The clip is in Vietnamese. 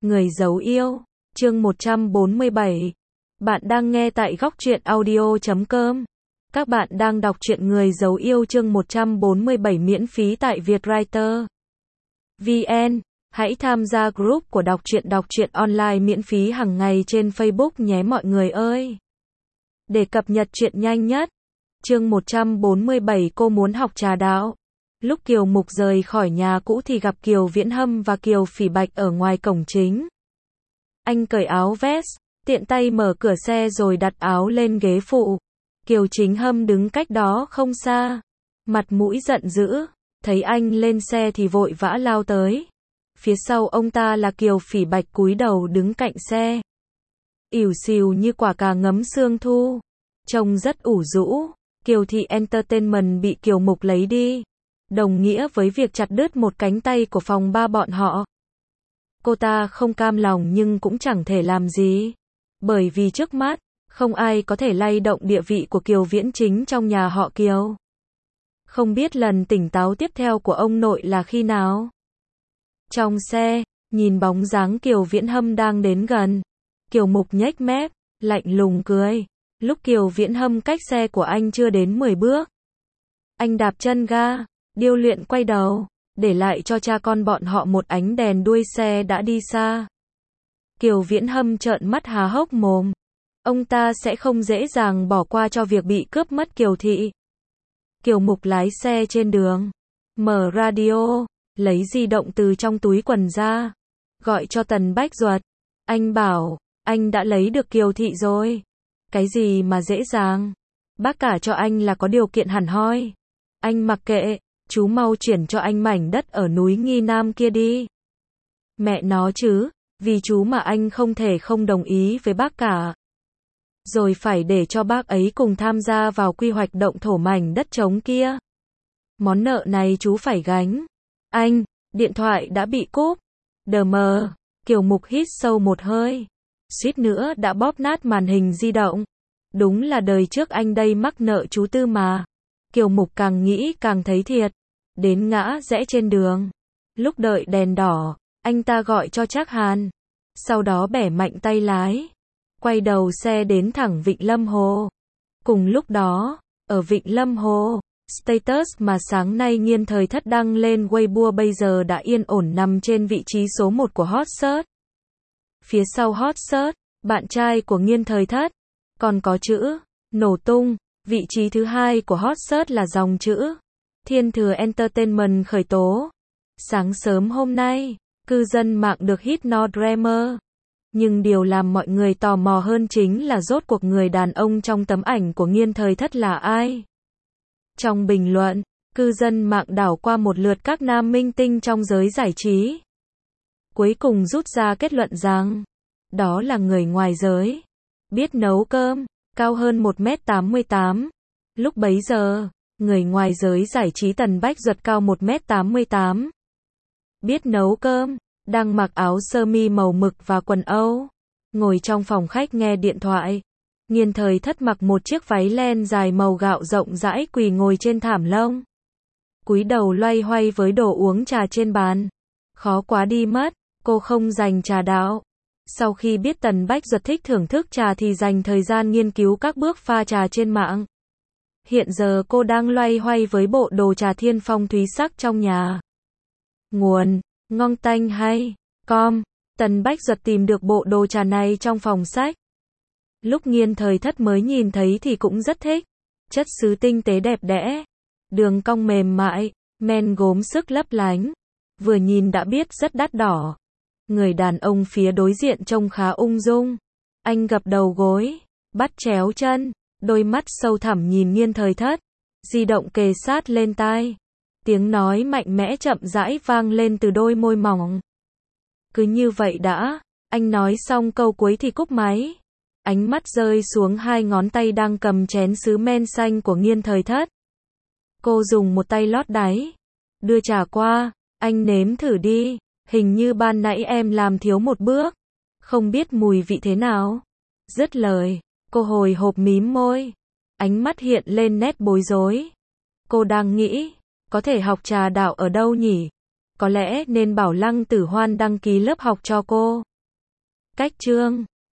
Người giấu yêu, chương 147. Bạn đang nghe tại góc truyện audio.com. Các bạn đang đọc truyện Người giấu yêu chương 147 miễn phí tại Vietwriter VN. Hãy tham gia group của đọc truyện online miễn phí hàng ngày trên Facebook nhé mọi người ơi. Để cập nhật truyện nhanh nhất. Chương 147 cô muốn học trà đạo. Lúc Kiều Mục rời khỏi nhà cũ thì gặp Kiều Viễn Hâm và Kiều Phỉ Bạch ở ngoài cổng chính. Anh cởi áo vest, tiện tay mở cửa xe rồi đặt áo lên ghế phụ. Kiều Chính Hâm đứng cách đó không xa, mặt mũi giận dữ, thấy anh lên xe thì vội vã lao tới. Phía sau ông ta là Kiều Phỉ Bạch cúi đầu đứng cạnh xe, ỉu xìu như quả cà ngấm sương thu, trông rất ủ rũ. Kiều Thị Entertainment bị Kiều Mục lấy đi, đồng nghĩa với việc chặt đứt một cánh tay của phòng ba bọn họ. Cô ta không cam lòng nhưng cũng chẳng thể làm gì, bởi vì trước mắt, không ai có thể lay động địa vị của Kiều Viễn Chính trong nhà họ Kiều. Không biết lần tỉnh táo tiếp theo của ông nội là khi nào. Trong xe, nhìn bóng dáng Kiều Viễn Hâm đang đến gần, Kiều Mục nhếch mép, lạnh lùng cười. Lúc Kiều Viễn Hâm cách xe của anh chưa đến 10 bước, anh đạp chân ga, điêu luyện quay đầu, để lại cho cha con bọn họ một ánh đèn đuôi xe đã đi xa. Kiều Viễn Hâm trợn mắt há hốc mồm. Ông ta sẽ không dễ dàng bỏ qua cho việc bị cướp mất Kiều Thị. Kiều Mục lái xe trên đường, mở radio, lấy di động từ trong túi quần ra, gọi cho Tần Bách Duật. Anh bảo, anh đã lấy được Kiều Thị rồi. Cái gì mà dễ dàng? Bác cả cho anh là có điều kiện hẳn hoi. Anh mặc kệ, chú mau chuyển cho anh mảnh đất ở núi Nghi Nam kia đi. Mẹ nó chứ, vì chú mà anh không thể không đồng ý với bác cả. Rồi phải để cho bác ấy cùng tham gia vào quy hoạch động thổ mảnh đất trống kia. Món nợ này chú phải gánh. Anh, điện thoại đã bị cúp. Đờ mờ, Kiều Mục hít sâu một hơi, suýt nữa đã bóp nát màn hình di động. Đúng là đời trước anh đây mắc nợ chú Tư mà. Kiều Mục càng nghĩ càng thấy thiệt. Đến ngã rẽ trên đường, lúc đợi đèn đỏ, anh ta gọi cho Trác Hàn, sau đó bẻ mạnh tay lái, quay đầu xe đến thẳng Vịnh Lâm Hồ. Cùng lúc đó, ở Vịnh Lâm Hồ, status mà sáng nay Nghiên Thời Thất đăng lên Weibo bây giờ đã yên ổn nằm trên vị trí số 1 của hot search. Phía sau hot search, bạn trai của Nghiên Thời Thất, còn có chữ nổ tung. Vị trí thứ hai của hot search là dòng chữ Thiên Thừa Entertainment khởi tố. Sáng sớm hôm nay, cư dân mạng được hit no dreamer. Nhưng điều làm mọi người tò mò hơn chính là rốt cuộc người đàn ông trong tấm ảnh của Nghiên Thời Thất là ai. Trong bình luận, cư dân mạng đảo qua một lượt các nam minh tinh trong giới giải trí. Cuối cùng rút ra kết luận rằng, đó là người ngoài giới, biết nấu cơm, cao hơn 1m88. Lúc bấy giờ, người ngoài giới giải trí Tần Bách Duật cao 1m88. Biết nấu cơm, đang mặc áo sơ mi màu mực và quần Âu, ngồi trong phòng khách nghe điện thoại. Nghiên Thời Thất mặc một chiếc váy len dài màu gạo rộng rãi quỳ ngồi trên thảm lông, cúi đầu loay hoay với đồ uống trà trên bàn. Khó quá đi mất, cô không dành trà đạo. Sau khi biết Tần Bách Duật thích thưởng thức trà thì dành thời gian nghiên cứu các bước pha trà trên mạng. Hiện giờ cô đang loay hoay với bộ đồ trà thiên phong thúy sắc trong nhà. Nguồn: Ngon Tanh hay com. Tần Bách Duật tìm được bộ đồ trà này trong phòng sách. Lúc Nghiên Thời Thất mới nhìn thấy thì cũng rất thích. Chất sứ tinh tế đẹp đẽ, đường cong mềm mại, men gốm sức lấp lánh. Vừa nhìn đã biết rất đắt đỏ. Người đàn ông phía đối diện trông khá ung dung. Anh gập đầu gối, bắt chéo chân, đôi mắt sâu thẳm nhìn Nghiên Thời Thất, di động kề sát lên tai. Tiếng nói mạnh mẽ chậm rãi vang lên từ đôi môi mỏng. Cứ như vậy đã, anh nói xong câu cuối thì cúp máy. Ánh mắt rơi xuống hai ngón tay đang cầm chén sứ men xanh của Nghiên Thời Thất. Cô dùng một tay lót đáy, đưa trà qua, anh nếm thử đi, hình như ban nãy em làm thiếu một bước, không biết mùi vị thế nào. Dứt lời, cô hồi hộp mím môi, ánh mắt hiện lên nét bối rối. Cô đang nghĩ, có thể học trà đạo ở đâu nhỉ? Có lẽ nên bảo Lăng Tử Hoan đăng ký lớp học cho cô. Cách chương